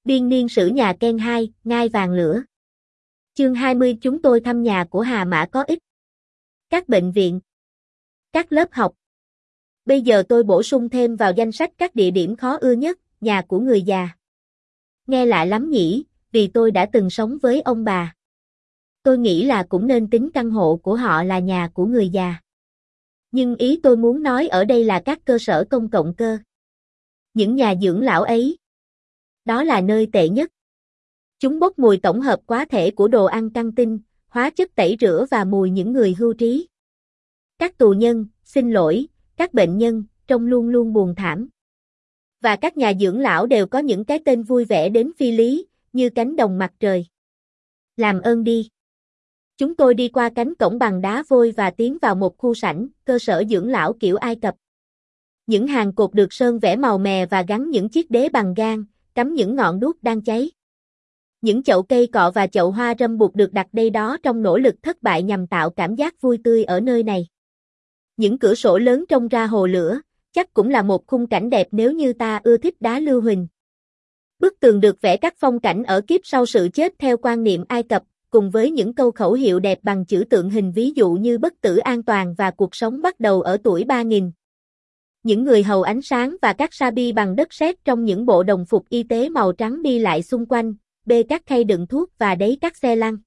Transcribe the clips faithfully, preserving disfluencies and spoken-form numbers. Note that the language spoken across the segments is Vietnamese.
Biên niên sử nhà Ken hai, ngai vàng lửa. Chương hai mươi chúng tôi thăm nhà của Hà Mã có ích. Các bệnh viện. Các lớp học. Bây giờ tôi bổ sung thêm vào danh sách các địa điểm khó ưa nhất, nhà của người già. Nghe lạ lắm nhỉ, vì tôi đã từng sống với ông bà. Tôi nghĩ là cũng nên tính căn hộ của họ là nhà của người già. Nhưng ý tôi muốn nói ở đây là các cơ sở công cộng cơ. Những nhà dưỡng lão ấy. Đó là nơi tệ nhất. Chúng bốc mùi tổng hợp quá thể của đồ ăn căng tin, hóa chất tẩy rửa và mùi những người hưu trí. Các tù nhân, xin lỗi, các bệnh nhân, trông luôn luôn buồn thảm. Và các nhà dưỡng lão đều có những cái tên vui vẻ đến phi lý, như cánh đồng mặt trời. Làm ơn đi. Chúng tôi đi qua cánh cổng bằng đá vôi và tiến vào một khu sảnh, cơ sở dưỡng lão kiểu Ai Cập. Những hàng cột được sơn vẽ màu mè và gắn những chiếc đế bằng gang, cắm những ngọn đuốc đang cháy. Những chậu cây cọ và chậu hoa râm bụt được đặt đây đó trong nỗ lực thất bại nhằm tạo cảm giác vui tươi ở nơi này. Những cửa sổ lớn trông ra hồ lửa, chắc cũng là một khung cảnh đẹp nếu như ta ưa thích đá lưu huỳnh. Bức tường được vẽ các phong cảnh ở kiếp sau sự chết theo quan niệm Ai Cập, cùng với những câu khẩu hiệu đẹp bằng chữ tượng hình ví dụ như bất tử an toàn và cuộc sống bắt đầu ở tuổi ba nghìn. Những người hầu ánh sáng và các sa-bi bằng đất sét trong những bộ đồng phục y tế màu trắng đi lại xung quanh, bê các khay đựng thuốc và đẩy các xe lăn.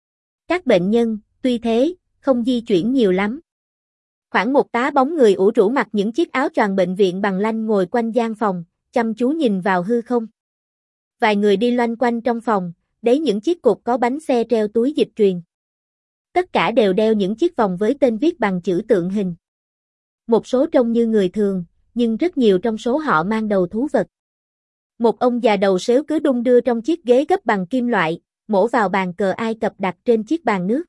Các bệnh nhân, tuy thế, không di chuyển nhiều lắm. Khoảng một tá bóng người ủ rũ mặc những chiếc áo choàng bệnh viện bằng lanh ngồi quanh gian phòng, chăm chú nhìn vào hư không. Vài người đi loanh quanh trong phòng, đẩy những chiếc cột có bánh xe treo túi dịch truyền. Tất cả đều đeo những chiếc vòng với tên viết bằng chữ tượng hình. Một số trông như người thường, nhưng rất nhiều trong số họ mang đầu thú vật. Một ông già đầu sếu cứ đung đưa trong chiếc ghế gấp bằng kim loại, mổ vào bàn cờ Ai Cập đặt trên chiếc bàn nước.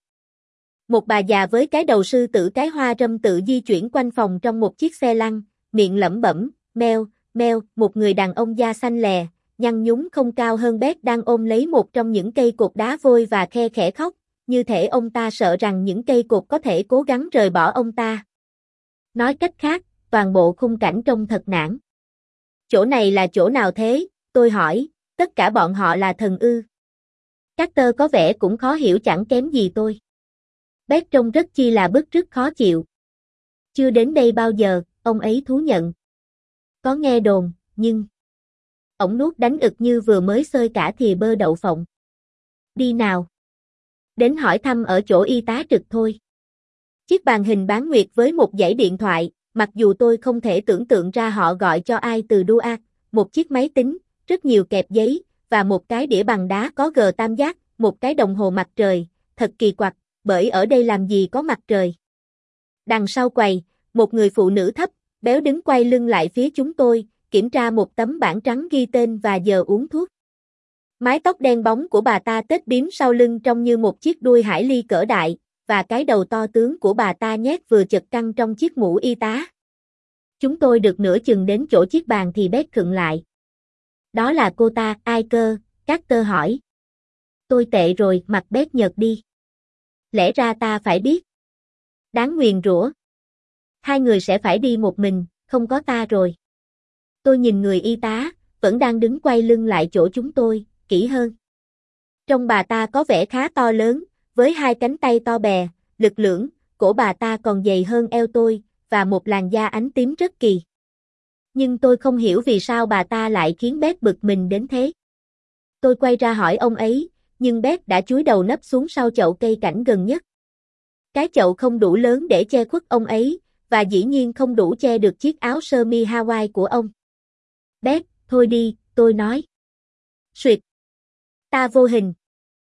Một bà già với cái đầu sư tử cái hoa râm tự di chuyển quanh phòng trong một chiếc xe lăn, miệng lẩm bẩm, meo, meo, một người đàn ông da xanh lè, nhăn nhúm không cao hơn Bét đang ôm lấy một trong những cây cột đá vôi và khe khẽ khóc, như thể ông ta sợ rằng những cây cột có thể cố gắng rời bỏ ông ta. Nói cách khác, toàn bộ khung cảnh trông thật nản. Chỗ này là chỗ nào thế? Tôi hỏi, tất cả bọn họ là thần ư? Carter có vẻ cũng khó hiểu chẳng kém gì tôi. Bét trông rất chi là bức rứt khó chịu. Chưa đến đây bao giờ, ông ấy thú nhận. Có nghe đồn, nhưng... Ổng nuốt đánh ực như vừa mới xơi cả thìa bơ đậu phộng. Đi nào. Đến hỏi thăm ở chỗ y tá trực thôi. Chiếc bàn hình bán nguyệt với một dãy điện thoại, mặc dù tôi không thể tưởng tượng ra họ gọi cho ai từ Duat, một chiếc máy tính, rất nhiều kẹp giấy, và một cái đĩa bằng đá có gờ tam giác, một cái đồng hồ mặt trời, thật kỳ quặc, bởi ở đây làm gì có mặt trời. Đằng sau quầy, một người phụ nữ thấp, béo đứng quay lưng lại phía chúng tôi, kiểm tra một tấm bảng trắng ghi tên và giờ uống thuốc. Mái tóc đen bóng của bà ta tết bím sau lưng trông như một chiếc đuôi hải ly cỡ đại, và cái đầu to tướng của bà ta nhét vừa chật căng trong chiếc mũ y tá. Chúng tôi được nửa chừng đến chỗ chiếc bàn thì Bét khựng lại. Đó là cô ta, ai cơ? Carter hỏi. Tôi tệ rồi, mặt Bét nhợt đi. Lẽ ra ta phải biết. Đáng nguyền rủa. Hai người sẽ phải đi một mình, không có ta rồi. Tôi nhìn người y tá, vẫn đang đứng quay lưng lại chỗ chúng tôi, kỹ hơn. Trông bà ta có vẻ khá to lớn, với hai cánh tay to bè, lực lưỡng, cổ bà ta còn dày hơn eo tôi, và một làn da ánh tím rất kỳ. Nhưng tôi không hiểu vì sao bà ta lại khiến Bét bực mình đến thế. Tôi quay ra hỏi ông ấy, nhưng Bét đã chúi đầu nấp xuống sau chậu cây cảnh gần nhất. Cái chậu không đủ lớn để che khuất ông ấy, và dĩ nhiên không đủ che được chiếc áo sơ mi Hawaii của ông. Bét, thôi đi, tôi nói. Suyệt. Ta vô hình.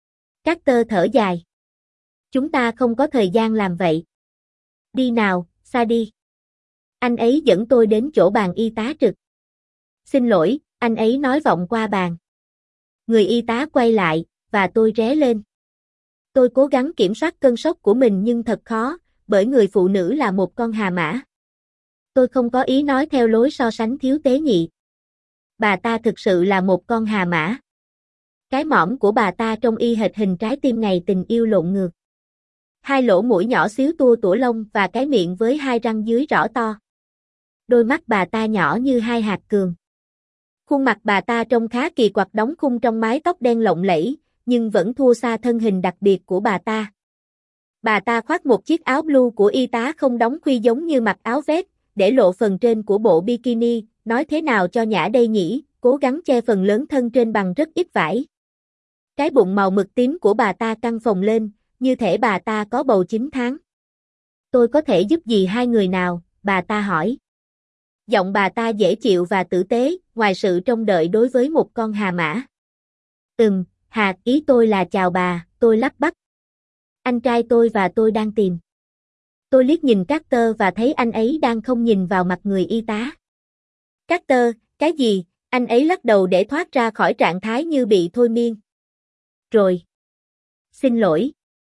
Carter thở dài. Chúng ta không có thời gian làm vậy. Đi nào, xa đi. Anh ấy dẫn tôi đến chỗ bàn y tá trực. Xin lỗi, anh ấy nói vọng qua bàn. Người y tá quay lại, và tôi ré lên. Tôi cố gắng kiểm soát cơn sốc của mình nhưng thật khó, bởi người phụ nữ là một con hà mã. Tôi không có ý nói theo lối so sánh thiếu tế nhị. Bà ta thực sự là một con hà mã. Cái mõm của bà ta trông y hệt hình trái tim ngày tình yêu lộn ngược. Hai lỗ mũi nhỏ xíu tua tủa lông và cái miệng với hai răng dưới rõ to. Đôi mắt bà ta nhỏ như hai hạt cườm. Khuôn mặt bà ta trông khá kỳ quặc đóng khung trong mái tóc đen lộng lẫy, nhưng vẫn thua xa thân hình đặc biệt của bà ta. Bà ta khoác một chiếc áo blue của y tá không đóng khuy giống như mặc áo vest, để lộ phần trên của bộ bikini, nói thế nào cho nhã đây nhỉ, cố gắng che phần lớn thân trên bằng rất ít vải. Cái bụng màu mực tím của bà ta căng phồng lên, như thể bà ta có bầu chín tháng. Tôi có thể giúp gì hai người nào, bà ta hỏi. Giọng bà ta dễ chịu và tử tế, ngoài sự trông đợi đối với một con hà mã. Ừm, hạt ý tôi là chào bà, tôi lắp bắp. Anh trai tôi và tôi đang tìm. Tôi liếc nhìn Carter và thấy anh ấy đang không nhìn vào mặt người y tá. Carter, cái gì? Anh ấy lắc đầu để thoát ra khỏi trạng thái như bị thôi miên. Rồi. Xin lỗi.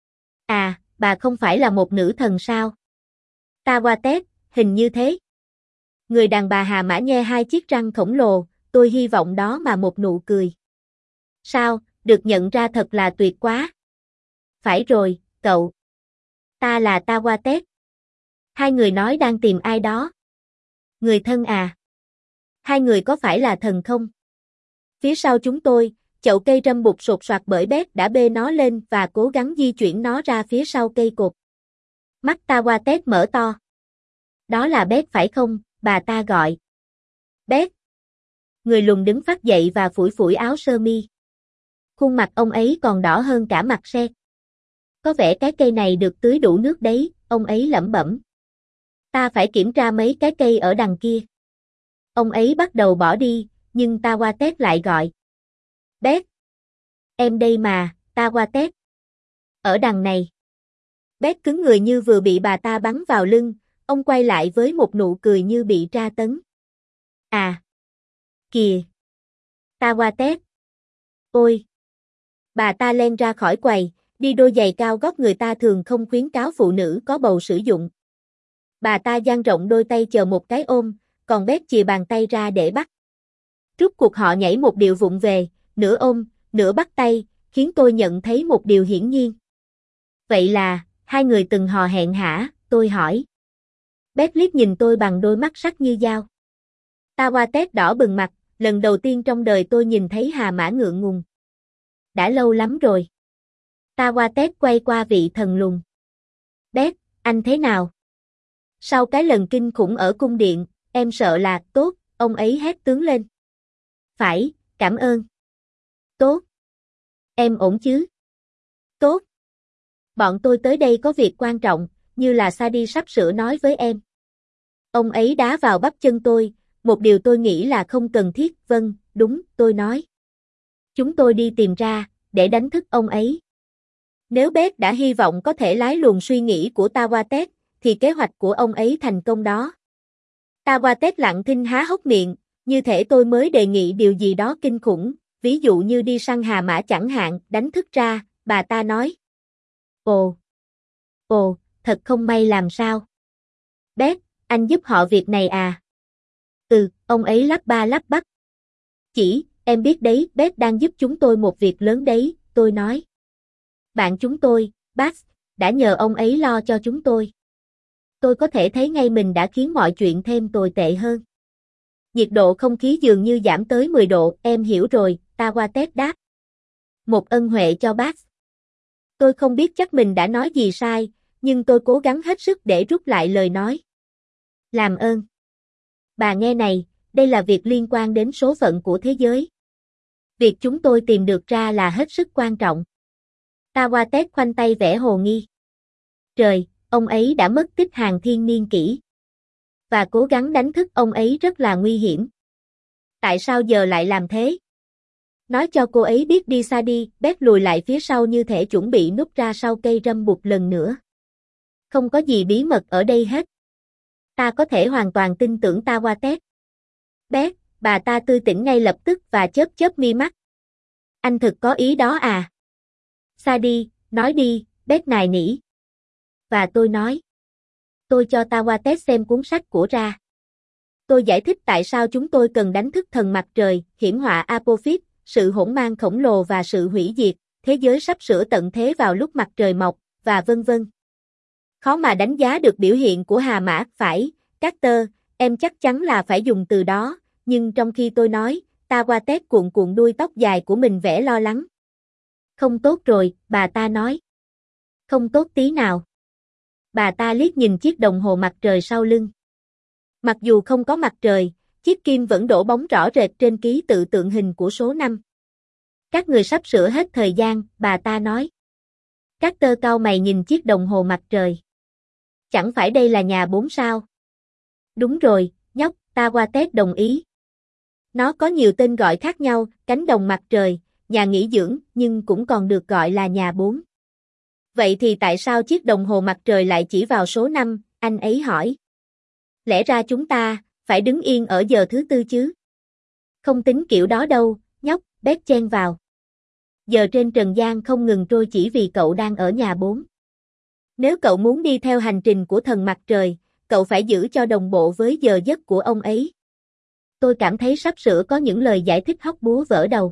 À, bà không phải là một nữ thần sao? Tawatet, hình như thế. Người đàn bà Hà Mã nhe hai chiếc răng khổng lồ, tôi hy vọng đó mà một nụ cười. Sao, được nhận ra thật là tuyệt quá. Phải rồi, cậu. Ta là Tawatet. Hai người nói đang tìm ai đó. Người thân à? Hai người có phải là thần không? Phía sau chúng tôi, chậu cây râm bụt sột soạt bởi Beth đã bê nó lên và cố gắng di chuyển nó ra phía sau cây cột. Mắt Tawatet mở to. Đó là Beth phải không? Bà ta gọi. Beth. Người lùn đứng phát dậy và phủi phủi áo sơ mi. Khuôn mặt ông ấy còn đỏ hơn cả mặt sét. Có vẻ cái cây này được tưới đủ nước đấy, ông ấy lẩm bẩm. Ta phải kiểm tra mấy cái cây ở đằng kia. Ông ấy bắt đầu bỏ đi, nhưng Tawatet lại gọi. Beth. Em đây mà, Tawatet. Ở đằng này. Beth cứng người như vừa bị bà ta bắn vào lưng, ông quay lại với một nụ cười như bị tra tấn. À. Kìa. Tawatet. Ôi. Bà ta len ra khỏi quầy, đi đôi giày cao gót người ta thường không khuyến cáo phụ nữ có bầu sử dụng. Bà ta dang rộng đôi tay chờ một cái ôm, còn Beth chìa bàn tay ra để bắt. Rút cuộc họ nhảy một điệu vụng về, nửa ôm, nửa bắt tay, khiến tôi nhận thấy một điều hiển nhiên. Vậy là, hai người từng hò hẹn hả, tôi hỏi. Beth liếc nhìn tôi bằng đôi mắt sắc như dao. Tawatet đỏ bừng mặt, lần đầu tiên trong đời tôi nhìn thấy Hà Mã ngượng ngùng. Đã lâu lắm rồi. Tawatet quay qua vị thần lùn. Beth, anh thế nào? Sau cái lần kinh khủng ở cung điện, em sợ là, tốt, ông ấy hét tướng lên. Phải, cảm ơn. Tốt. Em ổn chứ? Tốt. Bọn tôi tới đây có việc quan trọng, như là Sadie sắp sửa nói với em. Ông ấy đá vào bắp chân tôi, một điều tôi nghĩ là không cần thiết, vâng, đúng, tôi nói. Chúng tôi đi tìm ra, để đánh thức ông ấy. Nếu Beth đã hy vọng có thể lái luồng suy nghĩ của Tawatet, thì kế hoạch của ông ấy thành công đó. Tawatet lặng thinh há hốc miệng, như thể tôi mới đề nghị điều gì đó kinh khủng, ví dụ như đi săn hà mã chẳng hạn, đánh thức ra, bà ta nói. Ồ, ồ, thật không may làm sao? Beth, anh giúp họ việc này à? Ừ, ông ấy lắp ba lắp bắp. Chỉ, em biết đấy, Beth đang giúp chúng tôi một việc lớn đấy, tôi nói. Bạn chúng tôi, Bax, đã nhờ ông ấy lo cho chúng tôi. Tôi có thể thấy ngay mình đã khiến mọi chuyện thêm tồi tệ hơn. Nhiệt độ không khí dường như giảm tới mười độ, em hiểu rồi, Tawatet đáp. Một ân huệ cho Bax. Tôi không biết chắc mình đã nói gì sai, nhưng tôi cố gắng hết sức để rút lại lời nói. Làm ơn. Bà nghe này, đây là việc liên quan đến số phận của thế giới. Việc chúng tôi tìm được ra là hết sức quan trọng. Tawatet khoanh tay vẽ hồ nghi. Trời, ông ấy đã mất tích hàng thiên niên kỷ. Và cố gắng đánh thức ông ấy rất là nguy hiểm. Tại sao giờ lại làm thế? Nói cho cô ấy biết đi xa đi, Beth lùi lại phía sau như thể chuẩn bị núp ra sau cây râm bụt lần nữa. Không có gì bí mật ở đây hết. Ta có thể hoàn toàn tin tưởng Tawatet. Beth, bà ta tươi tỉnh ngay lập tức và chớp chớp mi mắt. Anh thực có ý đó à? Sadie, nói đi, Beth nài nỉ. Và tôi nói. Tôi cho Tawatet xem cuốn sách của ra. Tôi giải thích tại sao chúng tôi cần đánh thức thần mặt trời, hiểm họa Apophis, sự hỗn mang khổng lồ và sự hủy diệt, thế giới sắp sửa tận thế vào lúc mặt trời mọc, và vân vân. Khó mà đánh giá được biểu hiện của Hà Mã, phải, Carter, em chắc chắn là phải dùng từ đó, nhưng trong khi tôi nói, ta qua tét cuộn cuộn đuôi tóc dài của mình vẻ lo lắng. Không tốt rồi, bà ta nói. Không tốt tí nào. Bà ta liếc nhìn chiếc đồng hồ mặt trời sau lưng. Mặc dù không có mặt trời, chiếc kim vẫn đổ bóng rõ rệt trên ký tự tượng hình của số năm. Các người sắp sửa hết thời gian, bà ta nói. Carter cau mày nhìn chiếc đồng hồ mặt trời. Chẳng phải đây là nhà bốn sao? Đúng rồi, nhóc, ta qua Tết đồng ý. Nó có nhiều tên gọi khác nhau, cánh đồng mặt trời, nhà nghỉ dưỡng, nhưng cũng còn được gọi là nhà bốn. Vậy thì tại sao chiếc đồng hồ mặt trời lại chỉ vào số năm, anh ấy hỏi. Lẽ ra chúng ta, phải đứng yên ở giờ thứ tư chứ? Không tính kiểu đó đâu, nhóc, Beth chen vào. Giờ trên trần gian không ngừng trôi chỉ vì cậu đang ở nhà bốn. Nếu cậu muốn đi theo hành trình của thần mặt trời, cậu phải giữ cho đồng bộ với giờ giấc của ông ấy. Tôi cảm thấy sắp sửa có những lời giải thích hóc búa vỡ đầu.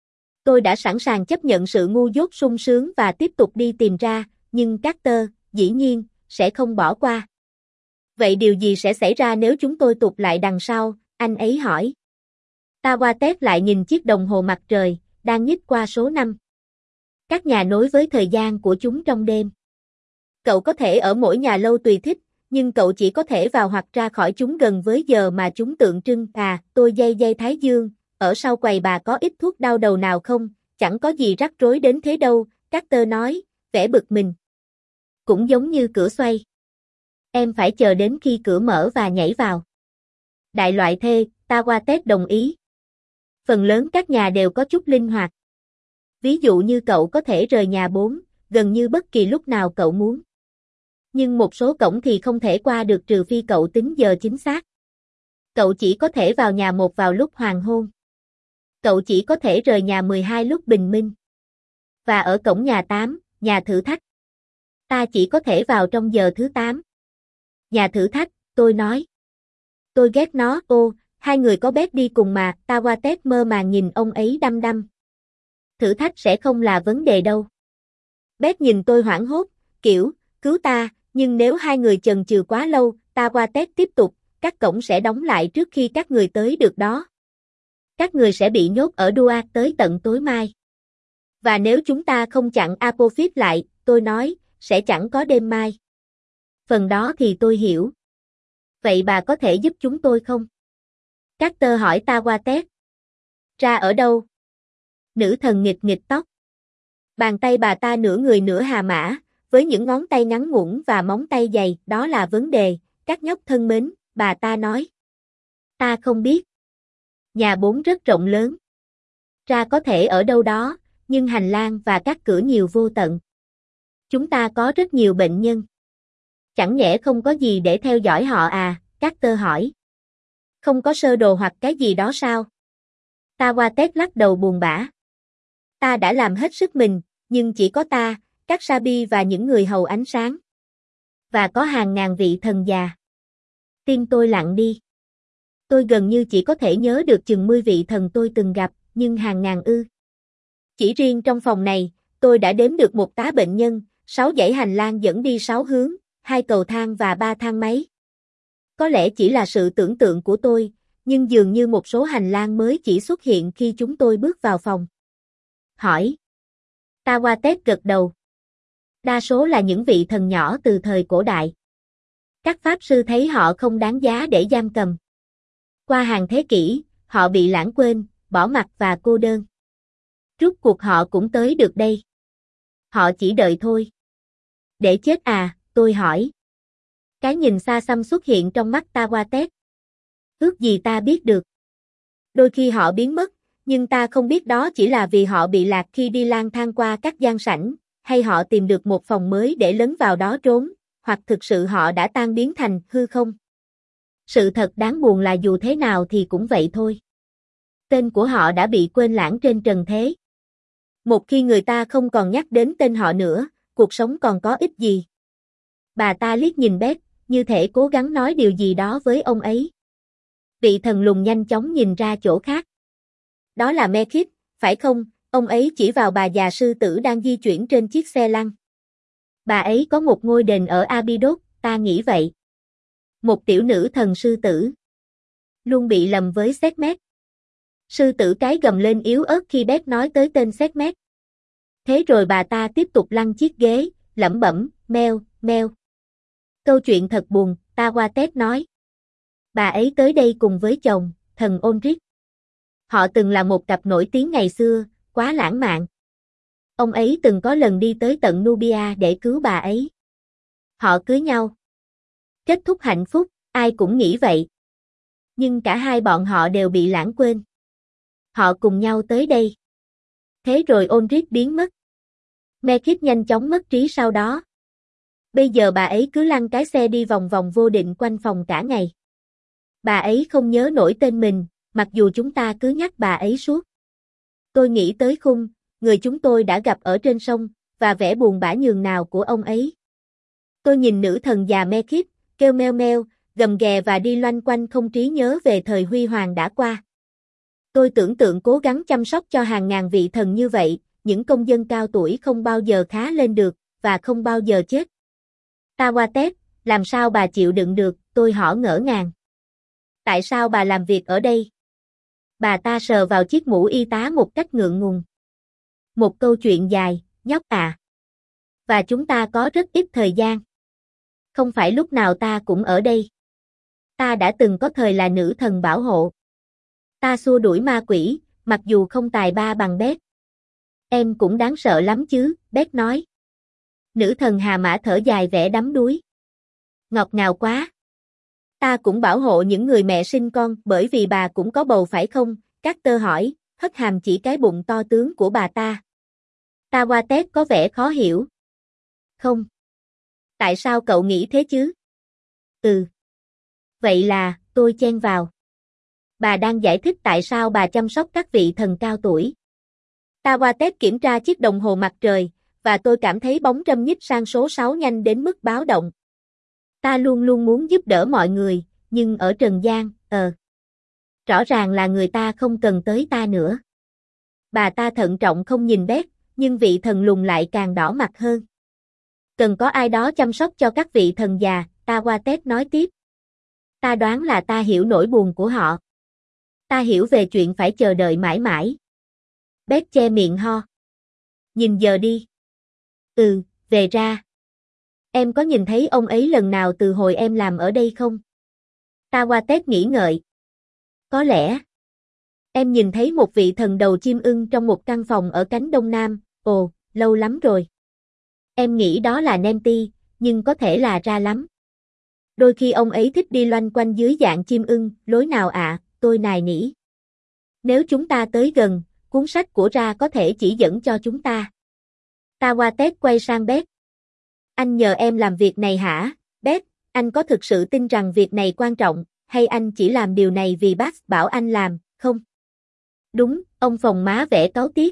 Tôi đã sẵn sàng chấp nhận sự ngu dốt sung sướng và tiếp tục đi tìm ra, nhưng Carter, dĩ nhiên, sẽ không bỏ qua. Vậy điều gì sẽ xảy ra nếu chúng tôi tụt lại đằng sau, anh ấy hỏi. Ta qua Tết lại nhìn chiếc đồng hồ mặt trời, đang nhích qua số năm. Các nhà nối với thời gian của chúng trong đêm. Cậu có thể ở mỗi nhà lâu tùy thích, nhưng cậu chỉ có thể vào hoặc ra khỏi chúng gần với giờ mà chúng tượng trưng. À, tôi day day thái dương, ở sau quầy bà có ít thuốc đau đầu nào không? Chẳng có gì rắc rối đến thế đâu, Carter nói, vẻ bực mình. Cũng giống như cửa xoay. Em phải chờ đến khi cửa mở và nhảy vào. Đại loại thê, ta qua Tết đồng ý. Phần lớn các nhà đều có chút linh hoạt. Ví dụ như cậu có thể rời nhà bốn, gần như bất kỳ lúc nào cậu muốn. Nhưng một số cổng thì không thể qua được trừ phi cậu tính giờ chính xác. Cậu chỉ có thể vào nhà một vào lúc hoàng hôn. Cậu chỉ có thể rời nhà mười hai lúc bình minh. Và ở cổng nhà tám, nhà thử thách. Ta chỉ có thể vào trong giờ thứ tám. Nhà thử thách, tôi nói. Tôi ghét nó, ô, hai người có Beth đi cùng mà, ta qua Tết mơ màng nhìn ông ấy đăm đăm. Thử thách sẽ không là vấn đề đâu. Beth nhìn tôi hoảng hốt, kiểu, cứu ta, nhưng nếu hai người chần chừ quá lâu, ta qua Tết tiếp tục, các cổng sẽ đóng lại trước khi các người tới được đó. Các người sẽ bị nhốt ở Dua tới tận tối mai. Và nếu chúng ta không chặn Apophis lại, tôi nói, sẽ chẳng có đêm mai. Phần đó thì tôi hiểu. Vậy bà có thể giúp chúng tôi không? Carter hỏi ta qua Tết. Ra ở đâu? Nữ thần nghịch nghịch tóc. Bàn tay bà ta nửa người nửa hà mã, với những ngón tay ngắn ngủn và móng tay dày, đó là vấn đề, các nhóc thân mến, bà ta nói. Ta không biết. Nhà bốn rất rộng lớn. Ra có thể ở đâu đó, nhưng hành lang và các cửa nhiều vô tận. Chúng ta có rất nhiều bệnh nhân. Chẳng nhẽ không có gì để theo dõi họ à, Carter hỏi. Không có sơ đồ hoặc cái gì đó sao? Ta qua Tết lắc đầu buồn bã. Ta đã làm hết sức mình, nhưng chỉ có ta, các Sabi và những người hầu ánh sáng. Và có hàng ngàn vị thần già. Tim tôi lặng đi. Tôi gần như chỉ có thể nhớ được chừng mươi vị thần tôi từng gặp, nhưng hàng ngàn ư. Chỉ riêng trong phòng này, tôi đã đếm được một tá bệnh nhân, sáu dãy hành lang dẫn đi sáu hướng, hai cầu thang và ba thang máy. Có lẽ chỉ là sự tưởng tượng của tôi, nhưng dường như một số hành lang mới chỉ xuất hiện khi chúng tôi bước vào phòng. Hỏi. Ta qua Tết gật đầu. Đa số là những vị thần nhỏ từ thời cổ đại. Các pháp sư thấy họ không đáng giá để giam cầm. Qua hàng thế kỷ, họ bị lãng quên, bỏ mặc và cô đơn. Rốt cuộc họ cũng tới được đây. Họ chỉ đợi thôi. Để chết à, tôi hỏi. Cái nhìn xa xăm xuất hiện trong mắt ta qua Tết. Ước gì ta biết được. Đôi khi họ biến mất, nhưng ta không biết đó chỉ là vì họ bị lạc khi đi lang thang qua các gian sảnh, hay họ tìm được một phòng mới để lấn vào đó trốn, hoặc thực sự họ đã tan biến thành hư không. Sự thật đáng buồn là dù thế nào thì cũng vậy thôi. Tên của họ đã bị quên lãng trên trần thế. Một khi người ta không còn nhắc đến tên họ nữa, cuộc sống còn có ích gì. Bà ta liếc nhìn Beth, như thể cố gắng nói điều gì đó với ông ấy. Vị thần lùn nhanh chóng nhìn ra chỗ khác. Đó là Mekith, phải không? Ông ấy chỉ vào bà già sư tử đang di chuyển trên chiếc xe lăn. Bà ấy có một ngôi đền ở Abydos, ta nghĩ vậy. Một tiểu nữ thần sư tử. Luôn bị lầm với Sekhmet. Sư tử cái gầm lên yếu ớt khi Beth nói tới tên Sekhmet. Thế rồi bà ta tiếp tục lăn chiếc ghế, lẩm bẩm, meo, meo. Câu chuyện thật buồn, Tawatet nói. Bà ấy tới đây cùng với chồng, thần Onric. Họ từng là một cặp nổi tiếng ngày xưa, quá lãng mạn. Ông ấy từng có lần đi tới tận Nubia để cứu bà ấy. Họ cưới nhau. Kết thúc hạnh phúc, ai cũng nghĩ vậy. Nhưng cả hai bọn họ đều bị lãng quên. Họ cùng nhau tới đây. Thế rồi Onric biến mất. Mekith nhanh chóng mất trí sau đó. Bây giờ bà ấy cứ lăn cái xe đi vòng vòng vô định quanh phòng cả ngày. Bà ấy không nhớ nổi tên mình, mặc dù chúng ta cứ nhắc bà ấy suốt. Tôi nghĩ tới Khung, người chúng tôi đã gặp ở trên sông, và vẻ buồn bã nhường nào của ông ấy. Tôi nhìn nữ thần già Mekith, kêu meo meo, gầm ghè và đi loanh quanh không trí nhớ về thời huy hoàng đã qua. Tôi tưởng tượng cố gắng chăm sóc cho hàng ngàn vị thần như vậy, những công dân cao tuổi không bao giờ khá lên được, và không bao giờ chết. Tawatet, làm sao bà chịu đựng được, tôi hỏi ngỡ ngàng. Tại sao bà làm việc ở đây? Bà ta sờ vào chiếc mũ y tá một cách ngượng ngùng. Một câu chuyện dài, nhóc à. Và chúng ta có rất ít thời gian. Không phải lúc nào ta cũng ở đây. Ta đã từng có thời là nữ thần bảo hộ. Ta xua đuổi ma quỷ, mặc dù không tài ba bằng Beth. Em cũng đáng sợ lắm chứ, Beth nói. Nữ thần Hà Mã thở dài vẻ đắm đuối. Ngọt ngào quá. Ta cũng bảo hộ những người mẹ sinh con, bởi vì bà cũng có bầu phải không? Carter hỏi, hất hàm chỉ cái bụng to tướng của bà ta. Tawatet có vẻ khó hiểu. Không. Tại sao cậu nghĩ thế chứ? Ừ. Vậy là, tôi chen vào. Bà đang giải thích tại sao bà chăm sóc các vị thần cao tuổi. Tawatet kiểm tra chiếc đồng hồ mặt trời, và tôi cảm thấy bóng râm nhích sang số sáu nhanh đến mức báo động. Ta luôn luôn muốn giúp đỡ mọi người, nhưng ở trần gian, ờ. Rõ ràng là người ta không cần tới ta nữa. Bà ta thận trọng không nhìn Beth, nhưng vị thần lùn lại càng đỏ mặt hơn. Cần có ai đó chăm sóc cho các vị thần già, Tawatet nói tiếp. Ta đoán là ta hiểu nỗi buồn của họ. Ta hiểu về chuyện phải chờ đợi mãi mãi. Beth che miệng ho. Nhìn giờ đi. Ừ, về ra. Em có nhìn thấy ông ấy lần nào từ hồi em làm ở đây không? Tawatet nghĩ ngợi. Có lẽ. Em nhìn thấy một vị thần đầu chim ưng trong một căn phòng ở cánh đông nam, ồ, lâu lắm rồi. Em nghĩ đó là Nemti, nhưng có thể là Ra lắm. Đôi khi ông ấy thích đi loanh quanh dưới dạng chim ưng, lối nào ạ, à, tôi nài nỉ. Nếu chúng ta tới gần, cuốn sách của Ra có thể chỉ dẫn cho chúng ta. Tawatet quay sang Beth. Anh nhờ em làm việc này hả, Beth, anh có thực sự tin rằng việc này quan trọng, hay anh chỉ làm điều này vì bác bảo anh làm, không? Đúng, ông phồng má vẻ cáu tiếc.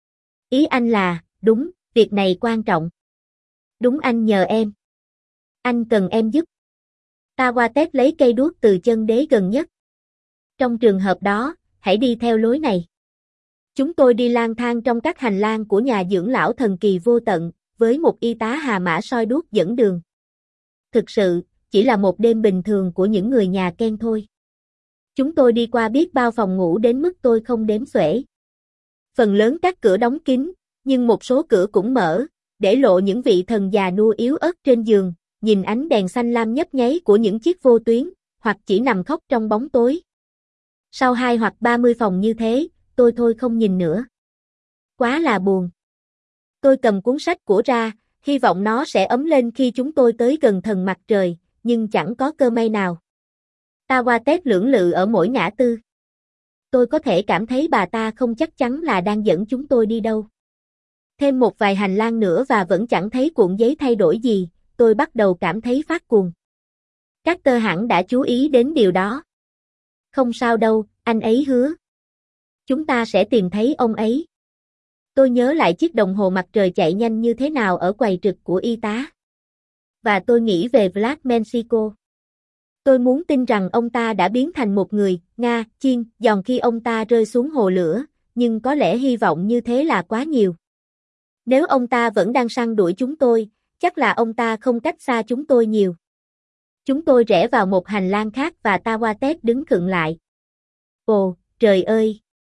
Ý anh là, đúng, việc này quan trọng. Đúng anh nhờ em. Anh cần em giúp. Tawatet lấy cây đuốc từ chân đế gần nhất. Trong trường hợp đó, hãy đi theo lối này. Chúng tôi đi lang thang trong các hành lang của nhà dưỡng lão thần kỳ vô tận, với một y tá Hà Mã soi đuốc dẫn đường. Thực sự, chỉ là một đêm bình thường của những người nhà Ken thôi. Chúng tôi đi qua biết bao phòng ngủ đến mức tôi không đếm xuể. Phần lớn các cửa đóng kín, nhưng một số cửa cũng mở, để lộ những vị thần già nua yếu ớt trên giường, nhìn ánh đèn xanh lam nhấp nháy của những chiếc vô tuyến, hoặc chỉ nằm khóc trong bóng tối. Sau hai hoặc ba mươi phòng như thế, tôi thôi không nhìn nữa. Quá là buồn. Tôi cầm cuốn sách của Ra, hy vọng nó sẽ ấm lên khi chúng tôi tới gần thần mặt trời, nhưng chẳng có cơ may nào. Tawatet lưỡng lự ở mỗi ngã tư. Tôi có thể cảm thấy bà ta không chắc chắn là đang dẫn chúng tôi đi đâu. Thêm một vài hành lang nữa và vẫn chẳng thấy cuộn giấy thay đổi gì, tôi bắt đầu cảm thấy phát cuồng. Carter hẳn đã chú ý đến điều đó. Không sao đâu, anh ấy hứa. Chúng ta sẽ tìm thấy ông ấy. Tôi nhớ lại chiếc đồng hồ mặt trời chạy nhanh như thế nào ở quầy trực của y tá. Và tôi nghĩ về Vlad Mexico. Tôi muốn tin rằng ông ta đã biến thành một người, Nga, chiên, giòn khi ông ta rơi xuống hồ lửa, nhưng có lẽ hy vọng như thế là quá nhiều. Nếu ông ta vẫn đang săn đuổi chúng tôi, chắc là ông ta không cách xa chúng tôi nhiều. Chúng tôi rẽ vào một hành lang khác và Tawatet đứng khựng lại. Ồ, trời ơi!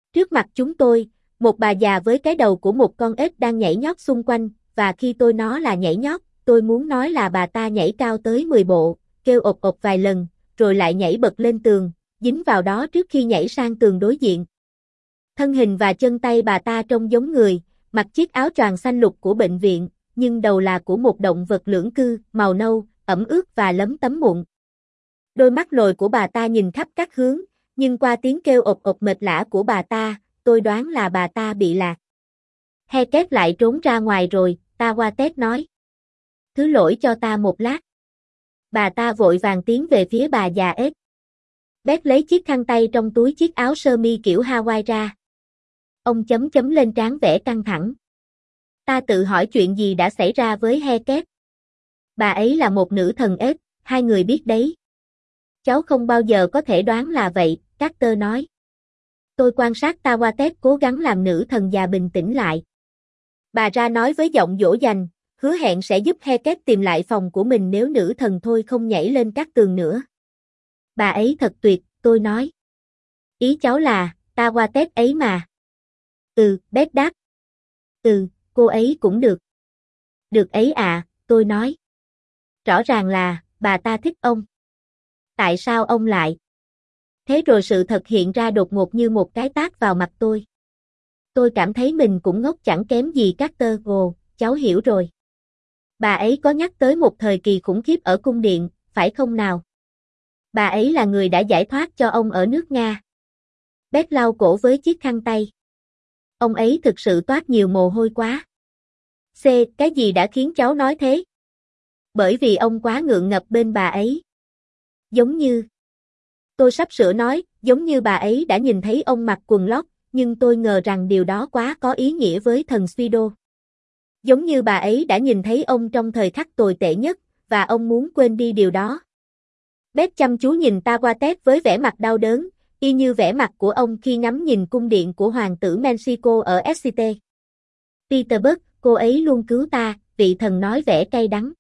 Trước mặt chúng tôi, một bà già với cái đầu của một con ếch đang nhảy nhót xung quanh, và khi tôi nói là nhảy nhót, tôi muốn nói là bà ta nhảy cao tới mười bộ, kêu ộp ộp vài lần, rồi lại nhảy bật lên tường, dính vào đó trước khi nhảy sang tường đối diện. Thân hình và chân tay bà ta trông giống người, mặc chiếc áo choàng xanh lục của bệnh viện, nhưng đầu là của một động vật lưỡng cư, màu nâu, ẩm ướt và lấm tấm mụn. Đôi mắt lồi của bà ta nhìn khắp các hướng, nhưng qua tiếng kêu ộp ộp mệt lả của bà ta, tôi đoán là bà ta bị lạc. Heket lại trốn ra ngoài rồi, Tawatet nói. Thứ lỗi cho ta một lát. Bà ta vội vàng tiến về phía bà già ếch. Bét lấy chiếc khăn tay trong túi chiếc áo sơ mi kiểu Hawaii ra. Ông chấm chấm lên trán vẻ căng thẳng. Ta tự hỏi chuyện gì đã xảy ra với Heket. Bà ấy là một nữ thần ếch, hai người biết đấy. Cháu không bao giờ có thể đoán là vậy, Carter nói. Tôi quan sát Tawatet cố gắng làm nữ thần già bình tĩnh lại. Bà ra nói với giọng dỗ dành, hứa hẹn sẽ giúp Heket tìm lại phòng của mình nếu nữ thần thôi không nhảy lên các tường nữa. Bà ấy thật tuyệt, tôi nói. Ý cháu là, Tawatet ấy mà. Ừ, Beth đáp. Ừ, cô ấy cũng được. Được ấy à, tôi nói. Rõ ràng là, bà ta thích ông. Tại sao ông lại? Thế rồi sự thật hiện ra đột ngột như một cái tát vào mặt tôi. Tôi cảm thấy mình cũng ngốc chẳng kém gì Carter. Ồ, cháu hiểu rồi. Bà ấy có nhắc tới một thời kỳ khủng khiếp ở cung điện, phải không nào? Bà ấy là người đã giải thoát cho ông ở nước Nga. Beth lau cổ với chiếc khăn tay. Ông ấy thực sự toát nhiều mồ hôi quá. C. Cái gì đã khiến cháu nói thế? Bởi vì ông quá ngượng ngập bên bà ấy. Giống như... Tôi sắp sửa nói, giống như bà ấy đã nhìn thấy ông mặc quần lót, nhưng tôi ngờ rằng điều đó quá có ý nghĩa với thần Sfido. Giống như bà ấy đã nhìn thấy ông trong thời khắc tồi tệ nhất, và ông muốn quên đi điều đó. Beth chăm chú nhìn Tawatet với vẻ mặt đau đớn, y như vẻ mặt của ông khi ngắm nhìn cung điện của hoàng tử Mexico ở ét xê tê. Petersburg, cô ấy luôn cứu ta, vị thần nói vẻ cay đắng.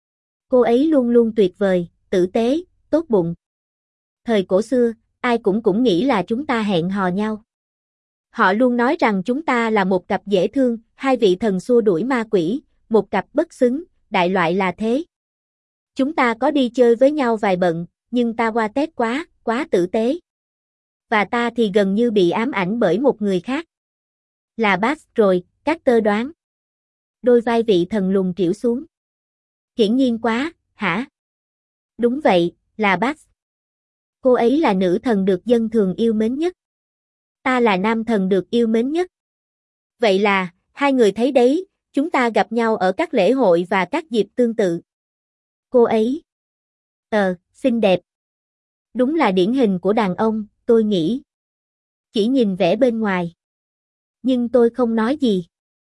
Cô ấy luôn luôn tuyệt vời, tử tế, tốt bụng. Thời cổ xưa, ai cũng cũng nghĩ là chúng ta hẹn hò nhau. Họ luôn nói rằng chúng ta là một cặp dễ thương, hai vị thần xua đuổi ma quỷ, một cặp bất xứng, đại loại là thế. Chúng ta có đi chơi với nhau vài bận, nhưng ta qua Tết quá, quá tử tế. Và ta thì gần như bị ám ảnh bởi một người khác. Là Bax rồi, Carter đoán. Đôi vai vị thần lùn trĩu xuống. Hiển nhiên quá, hả? Đúng vậy, là Bax. Cô ấy là nữ thần được dân thường yêu mến nhất. Ta là nam thần được yêu mến nhất. Vậy là, hai người thấy đấy, chúng ta gặp nhau ở các lễ hội và các dịp tương tự. Cô ấy. Ờ, xinh đẹp. Đúng là điển hình của đàn ông, tôi nghĩ. Chỉ nhìn vẻ bên ngoài. Nhưng tôi không nói gì.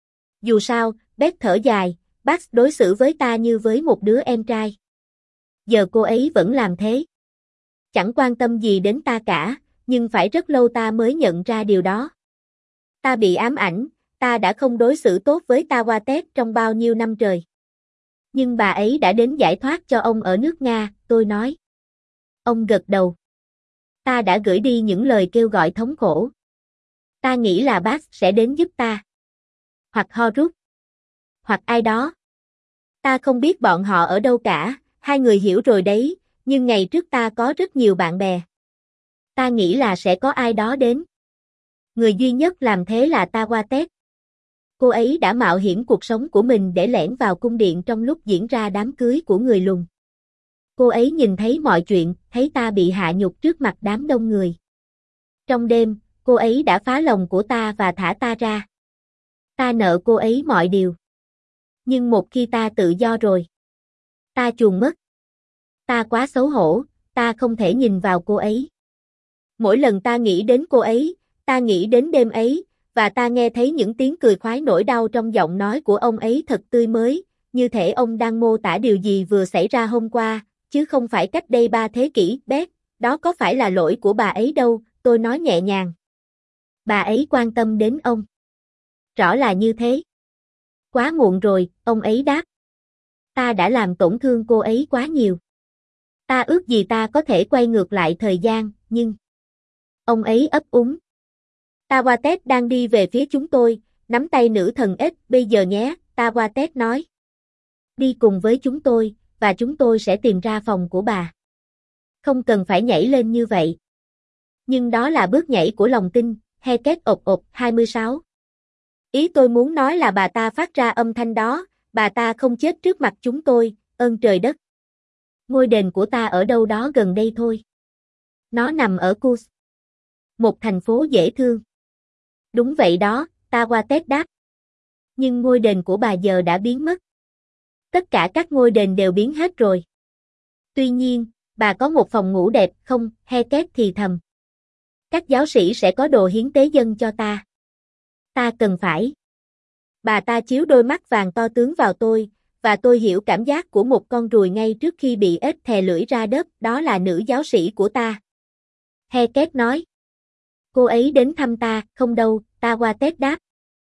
Dù sao, Beth thở dài, Bax đối xử với ta như với một đứa em trai. Giờ cô ấy vẫn làm thế. Chẳng quan tâm gì đến ta cả, nhưng phải rất lâu ta mới nhận ra điều đó. Ta bị ám ảnh, ta đã không đối xử tốt với Tawatet trong bao nhiêu năm trời. Nhưng bà ấy đã đến giải thoát cho ông ở nước Nga, tôi nói. Ông gật đầu. Ta đã gửi đi những lời kêu gọi thống khổ. Ta nghĩ là Bax sẽ đến giúp ta. Hoặc Horus. Hoặc ai đó. Ta không biết bọn họ ở đâu cả, hai người hiểu rồi đấy, nhưng ngày trước ta có rất nhiều bạn bè. Ta nghĩ là sẽ có ai đó đến. Người duy nhất làm thế là Tawatet. Cô ấy đã mạo hiểm cuộc sống của mình để lẻn vào cung điện trong lúc diễn ra đám cưới của người lùn. Cô ấy nhìn thấy mọi chuyện, thấy ta bị hạ nhục trước mặt đám đông người. Trong đêm, cô ấy đã phá lòng của ta và thả ta ra. Ta nợ cô ấy mọi điều. Nhưng một khi ta tự do rồi, ta chuồn mất. Ta quá xấu hổ, ta không thể nhìn vào cô ấy. Mỗi lần ta nghĩ đến cô ấy, ta nghĩ đến đêm ấy, và ta nghe thấy những tiếng cười khoái nỗi đau trong giọng nói của ông ấy thật tươi mới, như thể ông đang mô tả điều gì vừa xảy ra hôm qua, chứ không phải cách đây ba thế kỷ. Beth, đó có phải là lỗi của bà ấy đâu, tôi nói nhẹ nhàng. Bà ấy quan tâm đến ông. Rõ là như thế. Quá muộn rồi, ông ấy đáp. Ta đã làm tổn thương cô ấy quá nhiều. Ta ước gì ta có thể quay ngược lại thời gian, nhưng... Ông ấy ấp úng. Tawatet đang đi về phía chúng tôi, nắm tay nữ thần ếch, bây giờ nhé, Tawatet nói. Đi cùng với chúng tôi, và chúng tôi sẽ tìm ra phòng của bà. Không cần phải nhảy lên như vậy. Nhưng đó là bước nhảy của lòng tin, Heket ộp ộp hai mươi sáu. Ý tôi muốn nói là bà ta phát ra âm thanh đó, bà ta không chết trước mặt chúng tôi, ơn trời đất. Ngôi đền của ta ở đâu đó gần đây thôi. Nó nằm ở Kus, một thành phố dễ thương. Đúng vậy đó, Tawatet đáp. Nhưng ngôi đền của bà giờ đã biến mất. Tất cả các ngôi đền đều biến hết rồi. Tuy nhiên, bà có một phòng ngủ đẹp không, Heket thì thầm. Các giáo sĩ sẽ có đồ hiến tế dân cho ta. Ta cần phải. Bà ta chiếu đôi mắt vàng to tướng vào tôi, và tôi hiểu cảm giác của một con ruồi ngay trước khi bị ếch thè lưỡi ra đất, đó là nữ giáo sĩ của ta. Heket nói. Cô ấy đến thăm ta, không đâu, Tawatet đáp.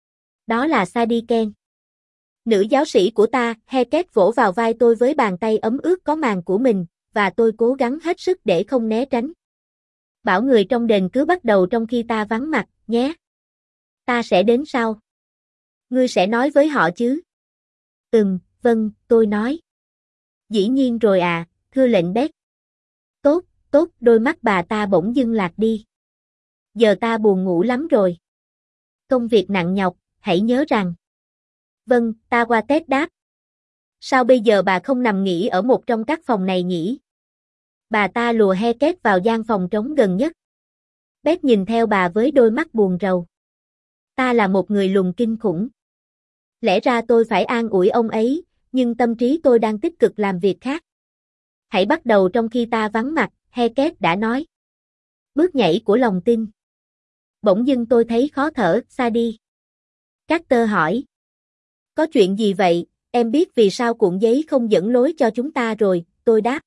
Đó là Sadiken. Nữ giáo sĩ của ta, Heket vỗ vào vai tôi với bàn tay ấm ướt có màng của mình, và tôi cố gắng hết sức để không né tránh. Bảo người trong đền cứ bắt đầu trong khi ta vắng mặt, nhé. Ta sẽ đến sau. Ngươi sẽ nói với họ chứ? Ừm, vâng, tôi nói. Dĩ nhiên rồi à, thưa lệnh Bét. Tốt, tốt, đôi mắt bà ta bỗng dưng lạc đi. Giờ ta buồn ngủ lắm rồi. Công việc nặng nhọc, hãy nhớ rằng. Vâng, Tawatet đáp. Sao bây giờ bà không nằm nghỉ ở một trong các phòng này nhỉ? Bà ta lùa Heket vào gian phòng trống gần nhất. Bét nhìn theo bà với đôi mắt buồn rầu. Ta là một người lùn kinh khủng. Lẽ ra tôi phải an ủi ông ấy, nhưng tâm trí tôi đang tích cực làm việc khác. Hãy bắt đầu trong khi ta vắng mặt, Heket đã nói. Bước nhảy của lòng tin. Bỗng dưng tôi thấy khó thở, xa đi. Carter hỏi. Có chuyện gì vậy, em biết vì sao cuộn giấy không dẫn lối cho chúng ta rồi, tôi đáp.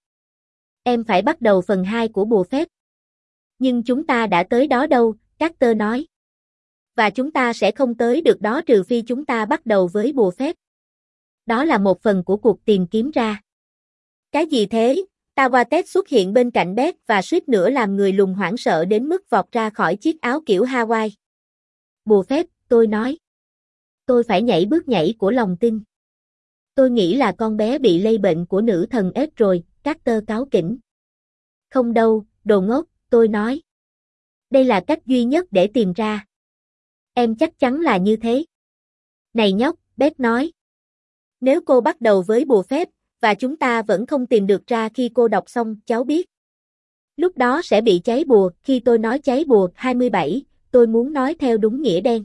Em phải bắt đầu phần hai của bùa phép. Nhưng chúng ta đã tới đó đâu, Carter nói. Và chúng ta sẽ không tới được đó trừ phi chúng ta bắt đầu với bùa phép. Đó là một phần của cuộc tìm kiếm ra. Cái gì thế? Tawatet xuất hiện bên cạnh Bét và suýt nữa làm người lùn hoảng sợ đến mức vọt ra khỏi chiếc áo kiểu Hawaii. Bùa phép, tôi nói. Tôi phải nhảy bước nhảy của lòng tin. Tôi nghĩ là con bé bị lây bệnh của nữ thần ếch rồi, Carter cáu kỉnh. Không đâu, đồ ngốc, tôi nói. Đây là cách duy nhất để tìm ra. Em chắc chắn là như thế. Này nhóc, Bét nói. Nếu cô bắt đầu với bùa phép, và chúng ta vẫn không tìm được ra khi cô đọc xong, cháu biết. Lúc đó sẽ bị cháy bùa, khi tôi nói cháy bùa hai mươi bảy, tôi muốn nói theo đúng nghĩa đen.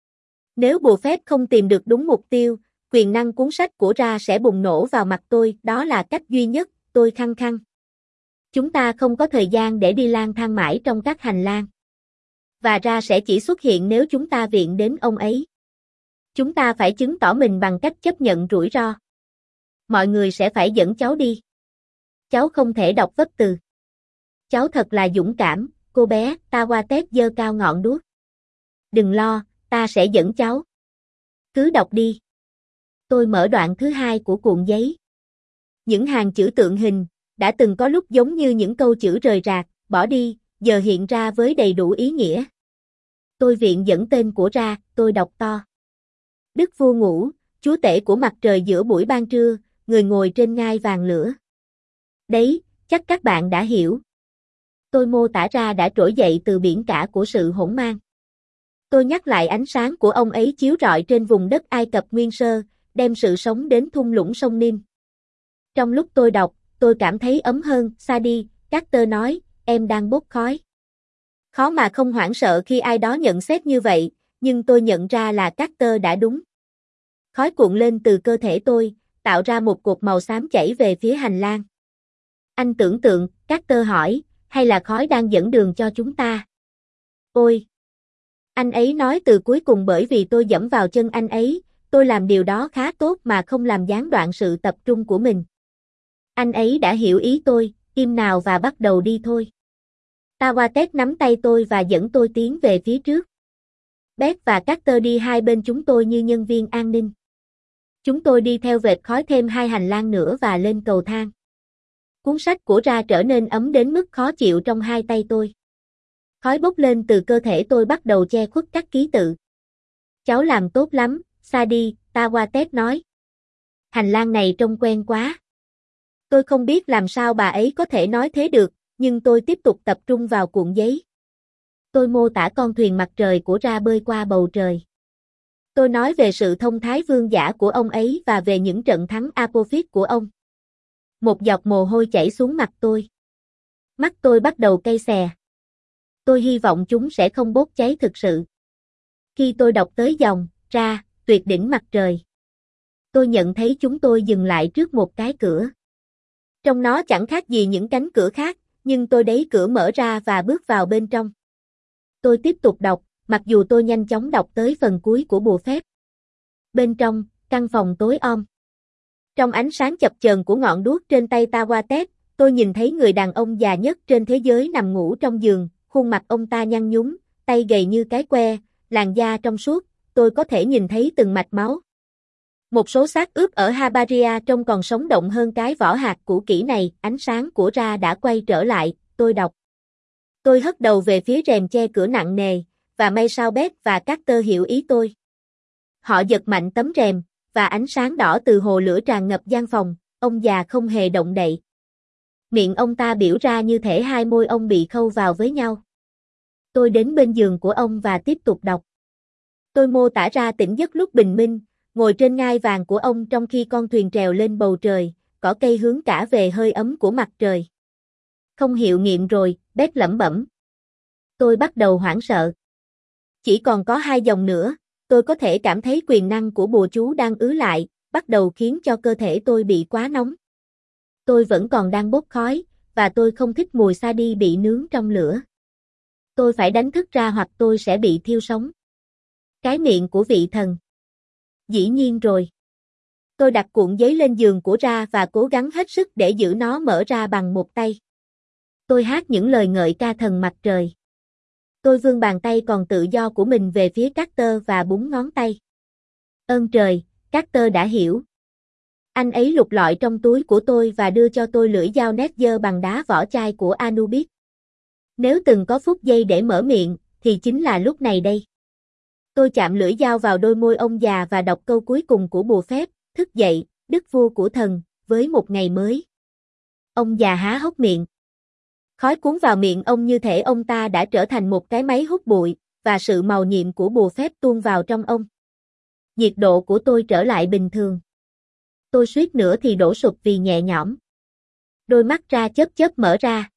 Nếu bùa phép không tìm được đúng mục tiêu, quyền năng cuốn sách của Ra sẽ bùng nổ vào mặt tôi, đó là cách duy nhất, tôi khăng khăng. Chúng ta không có thời gian để đi lang thang mãi trong các hành lang. Và Ra sẽ chỉ xuất hiện nếu chúng ta viện đến ông ấy. Chúng ta phải chứng tỏ mình bằng cách chấp nhận rủi ro. Mọi người sẽ phải dẫn cháu đi. Cháu không thể đọc vấp từ. Cháu thật là dũng cảm, cô bé, Tawatet giơ cao ngọn đuốc. Đừng lo, ta sẽ dẫn cháu. Cứ đọc đi. Tôi mở đoạn thứ hai của cuộn giấy. Những hàng chữ tượng hình, đã từng có lúc giống như những câu chữ rời rạc, bỏ đi, giờ hiện ra với đầy đủ ý nghĩa. Tôi viện dẫn tên của Ra, tôi đọc to. Đức vua ngủ, chúa tể của mặt trời giữa buổi ban trưa, người ngồi trên ngai vàng lửa. Đấy, chắc các bạn đã hiểu. Tôi mô tả Ra đã trỗi dậy từ biển cả của sự hỗn mang. Tôi nhắc lại ánh sáng của ông ấy chiếu rọi trên vùng đất Ai Cập nguyên sơ, đem sự sống đến thung lũng sông Nin. Trong lúc tôi đọc, tôi cảm thấy ấm hơn, xa đi, Carter nói, em đang bốc khói. Khó mà không hoảng sợ khi ai đó nhận xét như vậy, nhưng tôi nhận ra là Carter đã đúng. Khói cuộn lên từ cơ thể tôi, tạo ra một cột màu xám chảy về phía hành lang. Anh tưởng tượng, Carter hỏi, hay là khói đang dẫn đường cho chúng ta? Ôi! Anh ấy nói từ cuối cùng bởi vì tôi dẫm vào chân anh ấy, tôi làm điều đó khá tốt mà không làm gián đoạn sự tập trung của mình. Anh ấy đã hiểu ý tôi, im nào và bắt đầu đi thôi. Tawatet nắm tay tôi và dẫn tôi tiến về phía trước. Bét và Carter đi hai bên chúng tôi như nhân viên an ninh. Chúng tôi đi theo vệt khói thêm hai hành lang nữa và lên cầu thang. Cuốn sách của Ra trở nên ấm đến mức khó chịu trong hai tay tôi. Khói bốc lên từ cơ thể tôi bắt đầu che khuất các ký tự. Cháu làm tốt lắm, Sadie, Tawatech nói. Hành lang này trông quen quá. Tôi không biết làm sao bà ấy có thể nói thế được, nhưng tôi tiếp tục tập trung vào cuộn giấy. Tôi mô tả con thuyền mặt trời của Ra bơi qua bầu trời. Tôi nói về sự thông thái vương giả của ông ấy và về những trận thắng Apophis của ông. Một giọt mồ hôi chảy xuống mặt tôi. Mắt tôi bắt đầu cay xè. Tôi hy vọng chúng sẽ không bốc cháy thực sự. Khi tôi đọc tới dòng, Ra, tuyệt đỉnh mặt trời, tôi nhận thấy chúng tôi dừng lại trước một cái cửa. Trong nó chẳng khác gì những cánh cửa khác, nhưng tôi đẩy cửa mở ra và bước vào bên trong. Tôi tiếp tục đọc, mặc dù tôi nhanh chóng đọc tới phần cuối của bùa phép. Bên trong, căn phòng tối om. Trong ánh sáng chập chờn của ngọn đuốc trên tay Tawatech, tôi nhìn thấy người đàn ông già nhất trên thế giới nằm ngủ trong giường, khuôn mặt ông ta nhăn nhúm, tay gầy như cái que, làn da trong suốt, tôi có thể nhìn thấy từng mạch máu. Một số xác ướp ở Habaria trông còn sống động hơn cái vỏ hạt cũ kỹ này, ánh sáng của Ra đã quay trở lại, tôi đọc. Tôi hất đầu về phía rèm che cửa nặng nề, và may sao Beth và Carter hiểu ý tôi. Họ giật mạnh tấm rèm, và ánh sáng đỏ từ hồ lửa tràn ngập gian phòng, ông già không hề động đậy. Miệng ông ta biểu ra như thể hai môi ông bị khâu vào với nhau. Tôi đến bên giường của ông và tiếp tục đọc. Tôi mô tả Ra tỉnh giấc lúc bình minh, ngồi trên ngai vàng của ông trong khi con thuyền trèo lên bầu trời, cỏ cây hướng cả về hơi ấm của mặt trời. Không hiệu nghiệm rồi, Beth lẩm bẩm. Tôi bắt đầu hoảng sợ. Chỉ còn có hai dòng nữa, tôi có thể cảm thấy quyền năng của bùa chú đang ứ lại, bắt đầu khiến cho cơ thể tôi bị quá nóng. Tôi vẫn còn đang bốc khói, và tôi không thích mùi Sadie bị nướng trong lửa. Tôi phải đánh thức Ra hoặc tôi sẽ bị thiêu sống. Cái miệng của vị thần. Dĩ nhiên rồi. Tôi đặt cuộn giấy lên giường của Ra và cố gắng hết sức để giữ nó mở ra bằng một tay. Tôi hát những lời ngợi ca thần mặt trời. Tôi vươn bàn tay còn tự do của mình về phía Carter và búng ngón tay. Ơn trời, Carter đã hiểu. Anh ấy lục lọi trong túi của tôi và đưa cho tôi lưỡi dao nét dơ bằng đá vỏ chai của Anubis. Nếu từng có phút giây để mở miệng, thì chính là lúc này đây. Tôi chạm lưỡi dao vào đôi môi ông già và đọc câu cuối cùng của bùa phép, thức dậy, đức vua của thần, với một ngày mới. Ông già há hốc miệng. Khói cuốn vào miệng ông như thể ông ta đã trở thành một cái máy hút bụi, và sự màu nhiệm của bùa phép tuôn vào trong ông. Nhiệt độ của tôi trở lại bình thường. Tôi suýt nữa thì đổ sụp vì nhẹ nhõm. Đôi mắt Ra chớp chớp mở ra.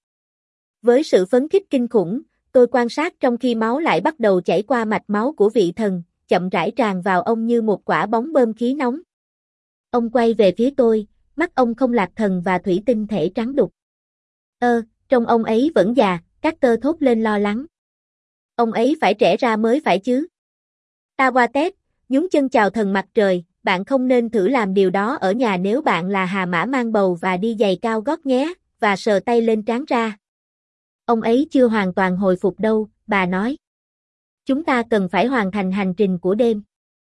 Với sự phấn khích kinh khủng, tôi quan sát trong khi máu lại bắt đầu chảy qua mạch máu của vị thần, chậm rãi tràn vào ông như một quả bóng bơm khí nóng. Ông quay về phía tôi, mắt ông không lạc thần và thủy tinh thể trắng đục. Ơ, trông ông ấy vẫn già, Carter thốt lên lo lắng. Ông ấy phải trẻ ra mới phải chứ. Tawatech, nhún chân chào thần mặt trời, bạn không nên thử làm điều đó ở nhà nếu bạn là hà mã mang bầu và đi giày cao gót nhé, và sờ tay lên trán Ra. Ông ấy chưa hoàn toàn hồi phục đâu, bà nói. Chúng ta cần phải hoàn thành hành trình của đêm.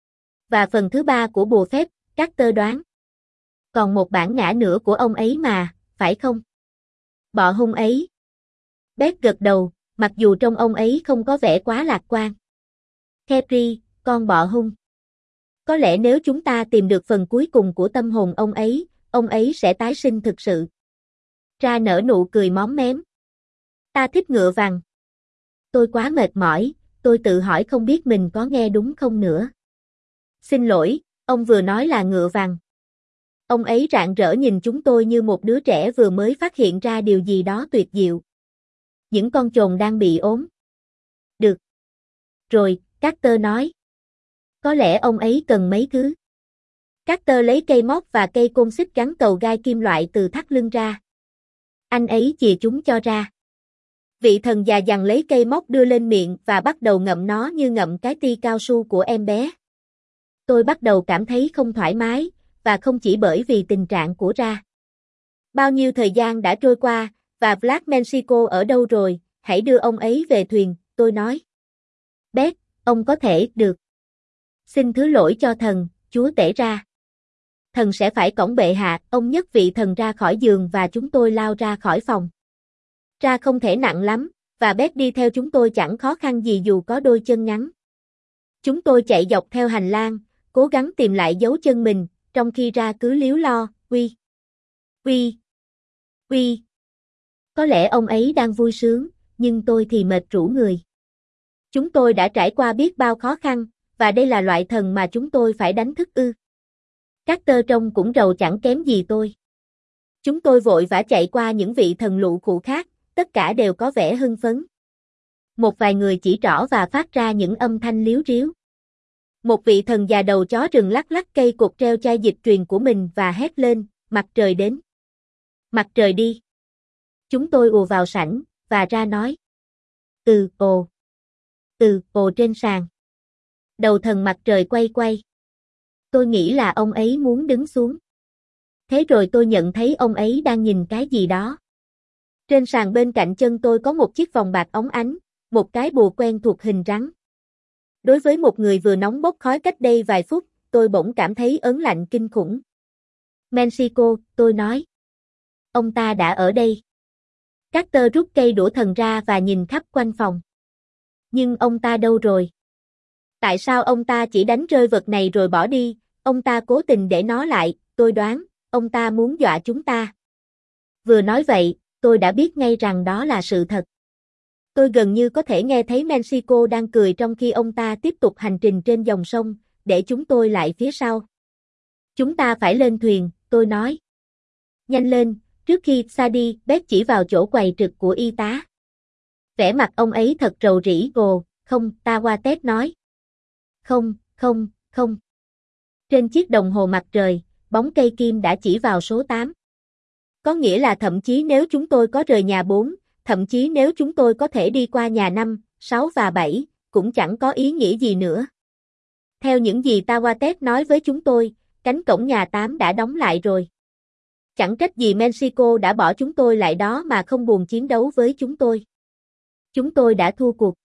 Và phần thứ ba của bùa phép, Carter đoán. Còn một bản ngã nữa của ông ấy mà, phải không? Bọ hung ấy. Beth gật đầu, mặc dù trông ông ấy không có vẻ quá lạc quan. Khepri, con bọ hung. Có lẽ nếu chúng ta tìm được phần cuối cùng của tâm hồn ông ấy, ông ấy sẽ tái sinh thực sự. Ra nở nụ cười móm mém. Ta thích ngựa vằn. Tôi quá mệt mỏi, tôi tự hỏi không biết mình có nghe đúng không nữa. Xin lỗi, ông vừa nói là ngựa vằn. Ông ấy rạng rỡ nhìn chúng tôi như một đứa trẻ vừa mới phát hiện ra điều gì đó tuyệt diệu. Những con chồn đang bị ốm. Được. Rồi, Carter nói. Có lẽ ông ấy cần mấy thứ. Carter lấy cây móc và cây côn xích gắn cầu gai kim loại từ thắt lưng Ra. Anh ấy chìa chúng cho Ra. Vị thần già dằn lấy cây móc đưa lên miệng và bắt đầu ngậm nó như ngậm cái ti cao su của em bé. Tôi bắt đầu cảm thấy không thoải mái, và không chỉ bởi vì tình trạng của Ra. Bao nhiêu thời gian đã trôi qua, và Black Mexico ở đâu rồi, hãy đưa ông ấy về thuyền, tôi nói. Beth, ông có thể, được. Xin thứ lỗi cho thần, chúa tể Ra. Thần sẽ phải cõng bệ hạ, ông nhấc vị thần ra khỏi giường và chúng tôi lao ra khỏi phòng. Ra không thể nặng lắm, và Beth đi theo chúng tôi chẳng khó khăn gì dù có đôi chân ngắn. Chúng tôi chạy dọc theo hành lang, cố gắng tìm lại dấu chân mình, trong khi Ra cứ líu lo, uy, uy, uy. Có lẽ ông ấy đang vui sướng, nhưng tôi thì mệt rũ người. Chúng tôi đã trải qua biết bao khó khăn, và đây là loại thần mà chúng tôi phải đánh thức ư. Carter trông cũng rầu chẳng kém gì tôi. Chúng tôi vội vã chạy qua những vị thần lụ khụ khác, tất cả đều có vẻ hưng phấn. Một vài người chỉ trỏ và phát ra những âm thanh líu ríu. Một vị thần già đầu chó rừng lắc lắc cây cột treo chai dịch truyền của mình và hét lên, mặt trời đến. Mặt trời đi. Chúng tôi ùa vào sảnh, và Ra nói. Ừ, ồ. Ừ, ồ trên sàn. Đầu thần mặt trời quay quay. Tôi nghĩ là ông ấy muốn đứng xuống. Thế rồi tôi nhận thấy ông ấy đang nhìn cái gì đó. Trên sàn bên cạnh chân tôi có một chiếc vòng bạc óng ánh, một cái bùa quen thuộc hình rắn. Đối với một người vừa nóng bốc khói cách đây vài phút, tôi bỗng cảm thấy ớn lạnh kinh khủng. Mexico, tôi nói. Ông ta đã ở đây. Carter rút cây đũa thần ra và nhìn khắp quanh phòng. Nhưng ông ta đâu rồi? Tại sao ông ta chỉ đánh rơi vật này rồi bỏ đi? Ông ta cố tình để nó lại, tôi đoán, ông ta muốn dọa chúng ta. Vừa nói vậy, tôi đã biết ngay rằng đó là sự thật. Tôi gần như có thể nghe thấy Mexico đang cười trong khi ông ta tiếp tục hành trình trên dòng sông, để chúng tôi lại phía sau. Chúng ta phải lên thuyền, tôi nói. Nhanh lên, trước khi xa đi, Beth chỉ vào chỗ quầy trực của y tá. Vẻ mặt ông ấy thật rầu rĩ gồ, không, Tawatet nói. Không, không, không. Trên chiếc đồng hồ mặt trời, bóng cây kim đã chỉ vào số tám. Có nghĩa là thậm chí nếu chúng tôi có rời nhà bốn, thậm chí nếu chúng tôi có thể đi qua nhà năm, sáu và bảy, cũng chẳng có ý nghĩa gì nữa. Theo những gì Tawatet nói với chúng tôi, cánh cổng nhà tám đã đóng lại rồi. Chẳng trách gì Mexico đã bỏ chúng tôi lại đó mà không buồn chiến đấu với chúng tôi. Chúng tôi đã thua cuộc.